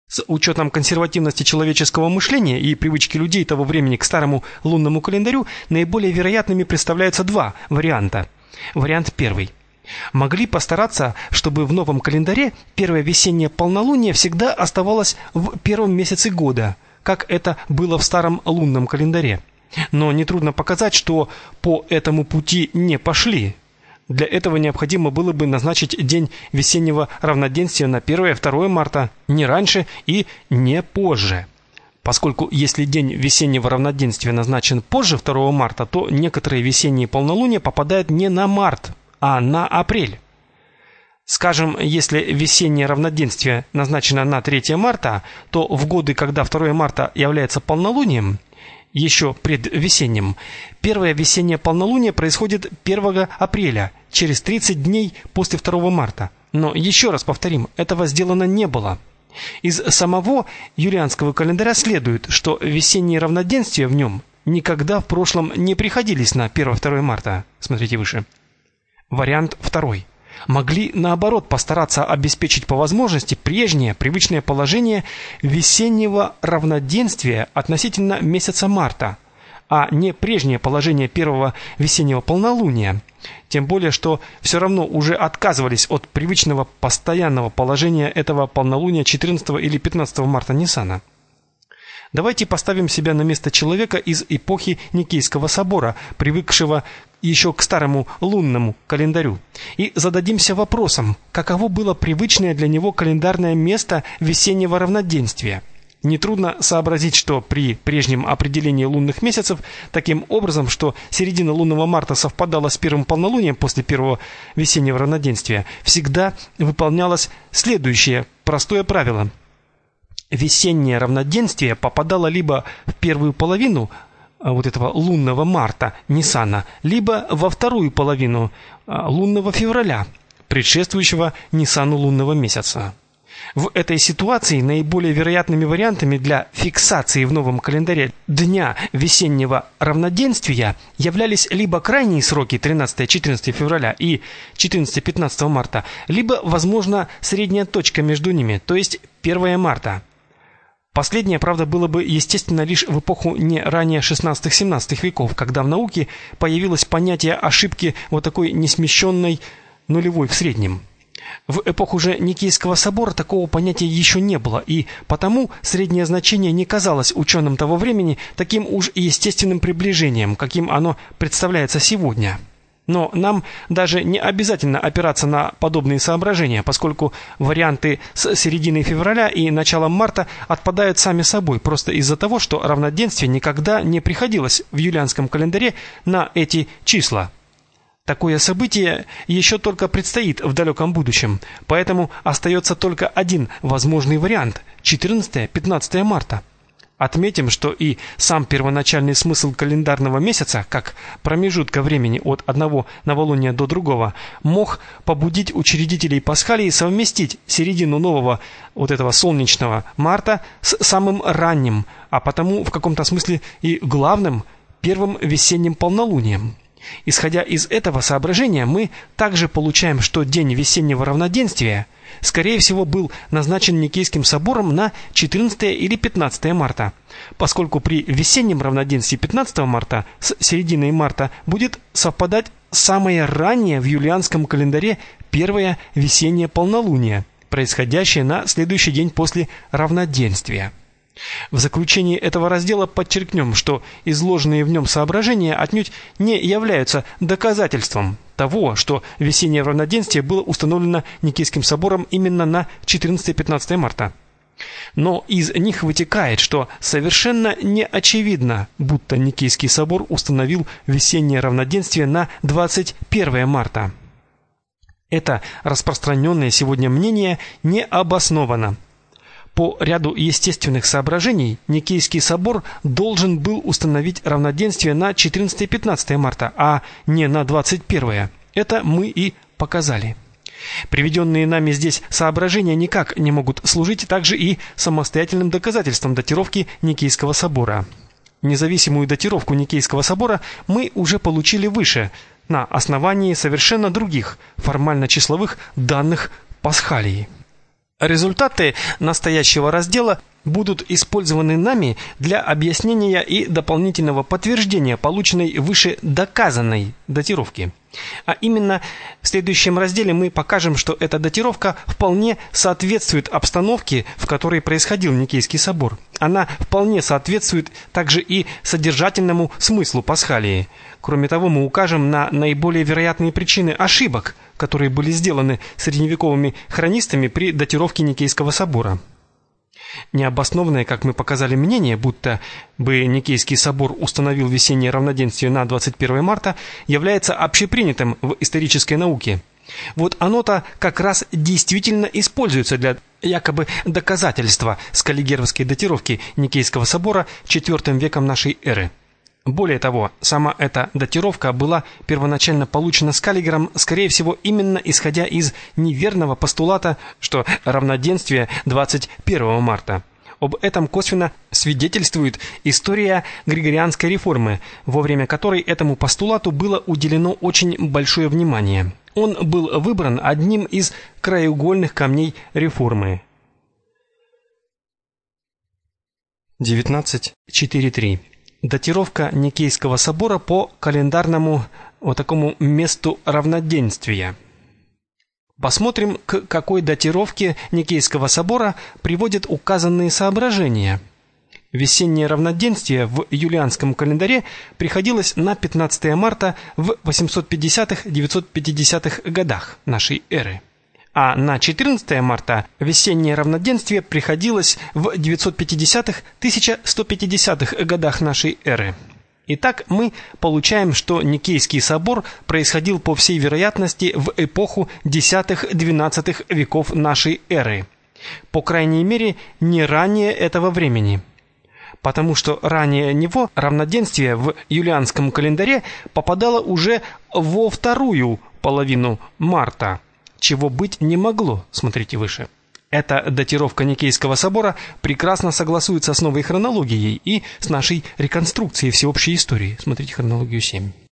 С учетом консервативности человеческого мышления и привычки людей того времени к старому лунному календарю, наиболее вероятными представляются два варианта. Вариант первый. Могли постараться, чтобы в новом календаре первое весеннее полнолуние всегда оставалось в первом месяце года, как это было в старом лунном календаре. Но нетрудно показать, что по этому пути не пошли. Для этого необходимо было бы назначить день весеннего равноденствия на 1-2 марта, не раньше и не позже. Поскольку если день весеннего равноденствия назначен позже 2 марта, то некоторые весенние полнолуния попадают не на март, а на апрель. Скажем, если весеннее равноденствие назначено на 3 марта, то в годы, когда 2 марта является полнолунием, еще предвесенним, первое весеннее полнолуние происходит 1 апреля, через 30 дней после 2 марта. Но еще раз повторим, этого сделано не было. Из самого юлианского календаря следует, что весенние равноденствия в нем никогда в прошлом не приходились на 1-2 марта. Смотрите выше. Вариант второй. Могли, наоборот, постараться обеспечить по возможности прежнее привычное положение весеннего равноденствия относительно месяца марта, а не прежнее положение первого весеннего полнолуния. Тем более, что все равно уже отказывались от привычного постоянного положения этого полнолуния 14 или 15 марта Ниссана. Давайте поставим себя на место человека из эпохи Никейского собора, привыкшего еще к старому лунному календарю, и зададимся вопросом, каково было привычное для него календарное место весеннего равноденствия. Нетрудно сообразить, что при прежнем определении лунных месяцев, таким образом, что середина лунного марта совпадала с первым полнолунием после первого весеннего равноденствия, всегда выполнялось следующее простое правило. Весеннее равноденствие попадало либо в первую половину этого лунного марта Ниссана, либо во вторую половину лунного февраля, предшествующего Ниссану лунного месяца. В этой ситуации наиболее вероятными вариантами для фиксации в новом календаре дня весеннего равноденствия являлись либо крайние сроки 13-14 февраля и 14-15 марта, либо, возможно, средняя точка между ними, то есть 1 марта. Последнее, правда, было бы естественно лишь в эпоху не ранее 16-17 веков, когда в науке появилось понятие ошибки вот такой несмещенной нулевой в среднем. В эпоху же Никейского собора такого понятия еще не было, и потому среднее значение не казалось ученым того времени таким уж естественным приближением, каким оно представляется сегодня. Но нам даже не обязательно опираться на подобные соображения, поскольку варианты с середины февраля и началом марта отпадают сами собой, просто из-за того, что равноденствие никогда не приходилось в юлианском календаре на эти числа. Такое событие еще только предстоит в далеком будущем, поэтому остается только один возможный вариант – 14-15 марта. Отметим, что и сам первоначальный смысл календарного месяца, как промежутка времени от одного новолуния до другого, мог побудить учредителей Пасхалии совместить середину нового этого солнечного марта с самым ранним, а потому в каком-то смысле и главным первым весенним полнолунием. Исходя из этого соображения, мы также получаем, что день весеннего равноденствия, скорее всего, был назначен Никейским собором на 14 или 15 марта, поскольку при весеннем равноденствии 15 марта с серединой марта будет совпадать самое раннее в юлианском календаре первое весеннее полнолуние, происходящее на следующий день после равноденствия. В заключении этого раздела подчеркнем, что изложенные в нем соображения отнюдь не являются доказательством того, что весеннее равноденствие было установлено Никейским собором именно на 14-15 марта. Но из них вытекает, что совершенно не очевидно, будто Никейский собор установил весеннее равноденствие на 21 марта. Это распространенное сегодня мнение не обосновано. По ряду естественных соображений Никейский собор должен был установить равноденствие на 14-15 марта, а не на 21. Это мы и показали. Приведенные нами здесь соображения никак не могут служить также и самостоятельным доказательством датировки Никейского собора. Независимую датировку Никейского собора мы уже получили выше, на основании совершенно других формально-числовых данных Пасхалии. Результаты настоящего раздела будут использованы нами для объяснения и дополнительного подтверждения полученной выше доказанной датировки. А именно, в следующем разделе мы покажем, что эта датировка вполне соответствует обстановке, в которой происходил Никейский собор. Она вполне соответствует также и содержательному смыслу Пасхалии. Кроме того, мы укажем на наиболее вероятные причины ошибок, которые были сделаны средневековыми хронистами при датировке Никейского собора. Необоснованное, как мы показали, мнение, будто бы Никейский собор установил весеннее равноденствие на 21 марта, является общепринятым в исторической науке. Вот оно-то как раз действительно используется для якобы доказательства скаллигеровской датировки Никейского собора IV веком нашей эры. Более того, сама эта датировка была первоначально получена Скаллигером, скорее всего, именно исходя из неверного постулата, что равноденствие 21 марта. Об этом косвенно свидетельствует история Григорианской реформы, во время которой этому постулату было уделено очень большое внимание. Он был выбран одним из краеугольных камней реформы. 19.4.3. Датировка Никейского собора по календарному вот такому месту равноденствия. Посмотрим, к какой датировке Никейского собора приводят указанные соображения. Весеннее равноденствие в юлианском календаре приходилось на 15 марта в 850-950 годах нашей эры. А на 14 марта весеннее равноденствие приходилось в 950-1150 годах нашей эры. Итак, мы получаем, что Никейский собор происходил по всей вероятности в эпоху X-XII веков нашей эры. По крайней мере, не ранее этого времени. Потому что ранее него равноденствие в юлианском календаре попадало уже во вторую половину марта, чего быть не могло, смотрите выше. Эта датировка Никейского собора прекрасно согласуется с новой хронологией и с нашей реконструкцией всеобщей истории. Смотрите хронологию 7.